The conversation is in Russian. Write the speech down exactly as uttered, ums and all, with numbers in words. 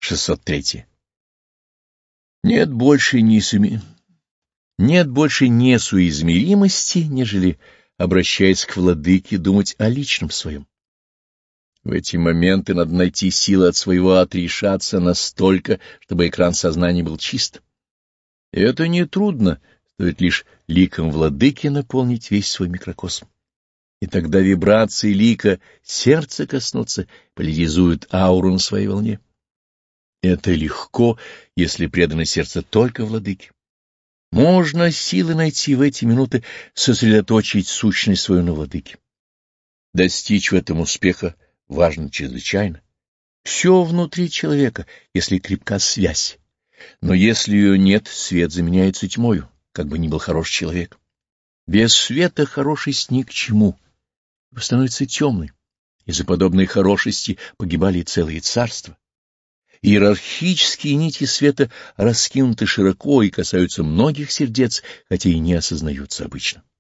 шестьсот три. Нет больше несуми... Нет больше несуизмеримости, нежели, обращаясь к владыке, думать о личном своем. В эти моменты надо найти силы от своего отрешаться настолько, чтобы экран сознания был чист. И это нетрудно, стоит лишь ликом владыки наполнить весь свой микрокосм. И тогда вибрации лика сердца коснутся, поляризуют ауру на своей волне. Это легко, если предано сердце только владыке. Можно силы найти в эти минуты, сосредоточить сущность свою на владыке. Достичь в этом успеха важно чрезвычайно. Все внутри человека, если крепка связь. Но если ее нет, свет заменяется тьмою, как бы ни был хорош человек. Без света хорошесть ни к чему, становится темной. Из-за подобной хорошести погибали целые царства. Иерархические нити света раскинуты широко и касаются многих сердец, хотя и не осознаются обычно.